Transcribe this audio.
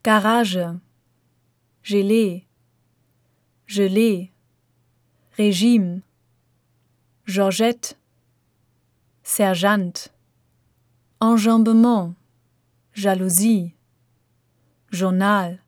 garage, gelé, gelée, régime, Georgette, sergente, enjambement, jalousie, journal,